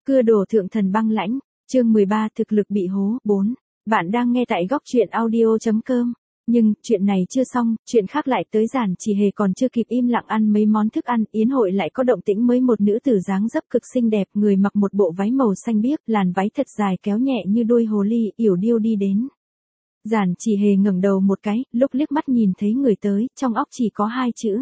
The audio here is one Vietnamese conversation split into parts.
Cưa đổ thượng thần băng lãnh, chương 13 thực lực bị hố, 4. Bạn đang nghe tại góc truyện audio.com. Nhưng, chuyện này chưa xong, chuyện khác lại tới. Giản Chỉ Hề còn chưa kịp im lặng ăn mấy món thức ăn, yến hội lại có động tĩnh mới. Một nữ tử dáng dấp cực xinh đẹp, người mặc một bộ váy màu xanh biếc, làn váy thật dài kéo nhẹ như đuôi hồ ly, yểu điêu đi đến. Giản Chỉ Hề ngẩng đầu một cái, lúc liếc mắt nhìn thấy người tới, trong óc chỉ có hai chữ.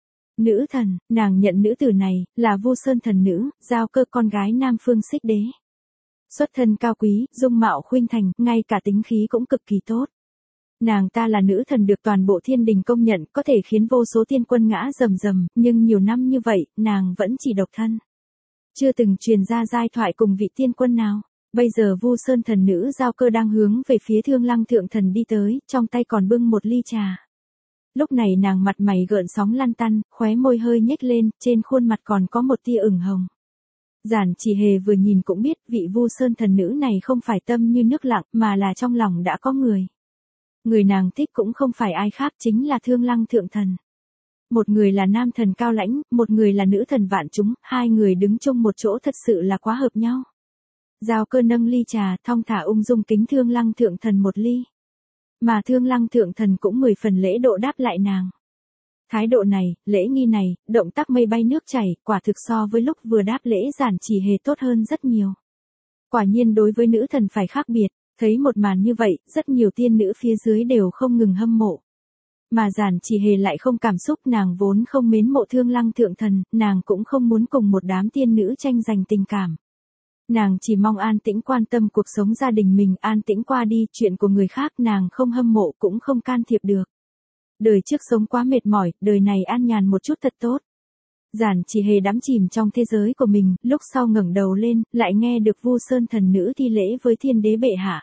Nữ thần. Nàng nhận nữ tử này, là Vu Sơn thần nữ, Giao Cơ, con gái Nam Phương Xích Đế. Xuất thân cao quý, dung mạo khuynh thành, ngay cả tính khí cũng cực kỳ tốt. Nàng ta là nữ thần được toàn bộ thiên đình công nhận, có thể khiến vô số tiên quân ngã rầm rầm, nhưng nhiều năm như vậy, nàng vẫn chỉ độc thân. Chưa từng truyền ra giai thoại cùng vị tiên quân nào. Bây giờ Vu Sơn thần nữ Giao Cơ đang hướng về phía Thương Lăng thượng thần đi tới, trong tay còn bưng một ly trà. Lúc này nàng mặt mày gợn sóng lăn tăn, khóe môi hơi nhếch lên, trên khuôn mặt còn có một tia ửng hồng. Giản Chỉ Hề vừa nhìn cũng biết vị Vu Sơn thần nữ này không phải tâm như nước lặng, mà là trong lòng đã có người. Người nàng thích cũng không phải ai khác, chính là Thương Lăng thượng thần. Một người là nam thần cao lãnh, một người là nữ thần vạn chúng, hai người đứng chung một chỗ thật sự là quá hợp nhau. Giao Cơ nâng ly trà, thong thả ung dung kính Thương Lăng thượng thần một ly. Mà Thương Lăng thượng thần cũng 10 phần lễ độ đáp lại nàng. Thái độ này, lễ nghi này, động tác mây bay nước chảy, quả thực so với lúc vừa đáp lễ Giản Chỉ Hề tốt hơn rất nhiều. Quả nhiên đối với nữ thần phải khác biệt, thấy một màn như vậy, rất nhiều tiên nữ phía dưới đều không ngừng hâm mộ. Mà Giản Chỉ Hề lại không cảm xúc, nàng vốn không mến mộ Thương Lăng thượng thần, nàng cũng không muốn cùng một đám tiên nữ tranh giành tình cảm. Nàng chỉ mong an tĩnh quan tâm cuộc sống gia đình mình, an tĩnh qua đi, chuyện của người khác nàng không hâm mộ cũng không can thiệp được. Đời trước sống quá mệt mỏi, đời này an nhàn một chút thật tốt. Giản Chỉ Hề đắm chìm trong thế giới của mình, lúc sau ngẩng đầu lên, lại nghe được Vu Sơn thần nữ thi lễ với thiên đế bệ hạ.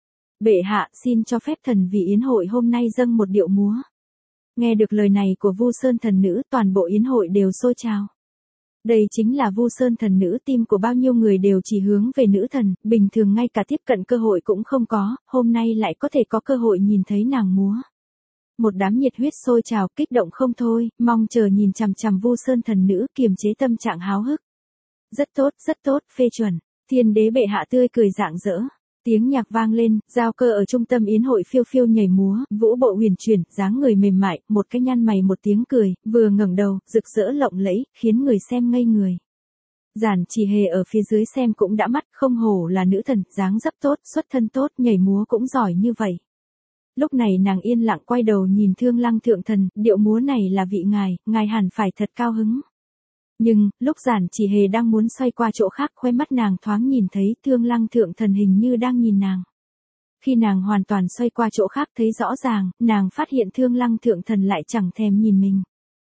Bệ hạ, xin cho phép thần vì yến hội hôm nay dâng một điệu múa. Nghe được lời này của Vu Sơn thần nữ, toàn bộ yến hội đều sôi trào. Đây chính là Vu Sơn thần nữ, tim của bao nhiêu người đều chỉ hướng về nữ thần, bình thường ngay cả tiếp cận cơ hội cũng không có, hôm nay lại có thể có cơ hội nhìn thấy nàng múa. Một đám nhiệt huyết sôi trào, kích động không thôi, mong chờ nhìn chằm chằm Vu Sơn thần nữ, kiềm chế tâm trạng háo hức. Rất tốt, phê chuẩn. Thiên đế bệ hạ tươi cười rạng rỡ. Tiếng nhạc vang lên, Giao Cơ ở trung tâm yến hội phiêu phiêu nhảy múa, vũ bộ huyền chuyển, dáng người mềm mại, một cái nhăn mày một tiếng cười, vừa ngẩng đầu, rực rỡ lộng lẫy, khiến người xem ngây người. Giản Chỉ Hề ở phía dưới xem cũng đã mắt, không hổ là nữ thần, dáng dấp tốt, xuất thân tốt, nhảy múa cũng giỏi như vậy. Lúc này nàng yên lặng quay đầu nhìn Thương Lăng thượng thần, điệu múa này là vị ngài hẳn phải thật cao hứng. Nhưng, lúc Giản Chỉ Hề đang muốn xoay qua chỗ khác, khóe mắt nàng thoáng nhìn thấy Thương Lăng thượng thần hình như đang nhìn nàng. Khi nàng hoàn toàn xoay qua chỗ khác thấy rõ ràng, nàng phát hiện Thương Lăng thượng thần lại chẳng thèm nhìn mình.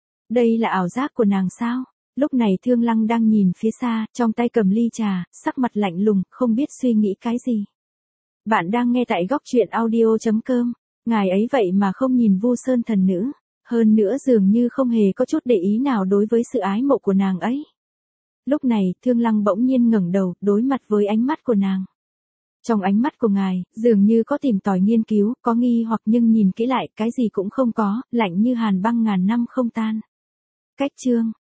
Đây là ảo giác của nàng sao? Lúc này Thương Lăng đang nhìn phía xa, trong tay cầm ly trà, sắc mặt lạnh lùng, không biết suy nghĩ cái gì. Bạn đang nghe tại góc truyện audio.com. Ngài ấy vậy mà không nhìn Vu Sơn thần nữ. Hơn nữa dường như không hề có chút để ý nào đối với sự ái mộ của nàng ấy. Lúc này, Thương Lăng bỗng nhiên ngẩng đầu, đối mặt với ánh mắt của nàng. Trong ánh mắt của ngài, dường như có tìm tòi nghiên cứu, có nghi hoặc, nhưng nhìn kỹ lại, cái gì cũng không có, lạnh như hàn băng ngàn năm không tan. Cách chương.